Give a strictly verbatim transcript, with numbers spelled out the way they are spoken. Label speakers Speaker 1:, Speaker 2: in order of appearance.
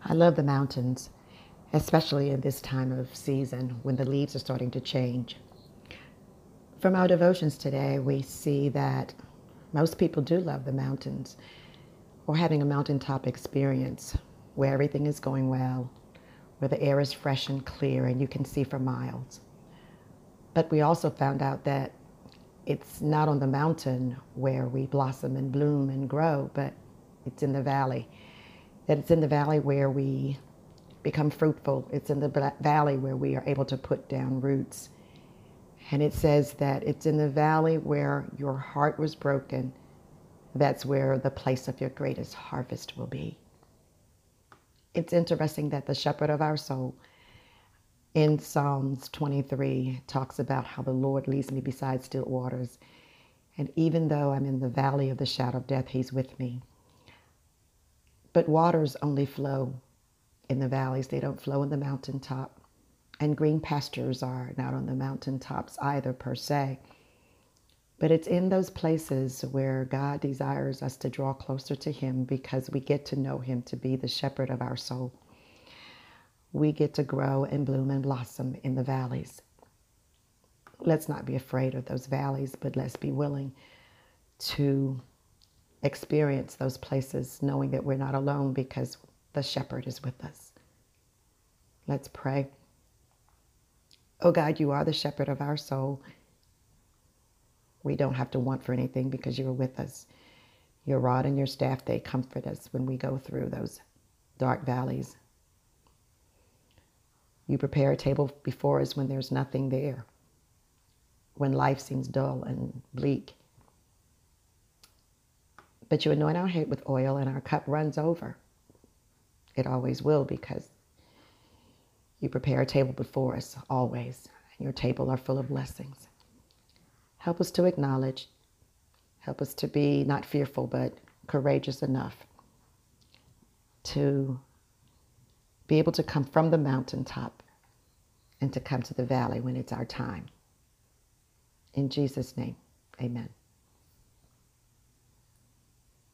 Speaker 1: I love the mountains, especially in this time of season when the leaves are starting to change. From our devotions today, we see that most people do love the mountains or having a mountaintop experience where everything is going well, where the air is fresh and clear and you can see for miles. But we also found out that it's not on the mountain where we blossom and bloom and grow, but it's in the valley. That it's in the valley where we become fruitful. It's in the valley where we are able to put down roots. And it says that it's in the valley where your heart was broken. That's where the place of your greatest harvest will be. It's interesting that the shepherd of our soul in Psalms twenty-three talks about how the Lord leads me beside still waters. And even though I'm in the valley of the shadow of death, he's with me. But waters only flow in the valleys. They don't flow in the mountaintop. And green pastures are not on the mountaintops either per se. But it's in those places where God desires us to draw closer to him because we get to know him to be the shepherd of our soul. We get to grow and bloom and blossom in the valleys. Let's not be afraid of those valleys, but let's be willing to experience those places knowing that we're not alone because the shepherd is with us. Let's pray. Oh God, you are the shepherd of our soul. We don't have to want for anything because you're with us. Your rod and your staff, they comfort us when we go through those dark valleys. You prepare a table before us when there's nothing there, when life seems dull and bleak. But you anoint our head with oil and our cup runs over. It always will because you prepare a table before us always, and your table are full of blessings. Help us to acknowledge. Help us to be not fearful, but courageous enough to be able to come from the mountaintop and to come to the valley when it's our time. In Jesus' name, amen.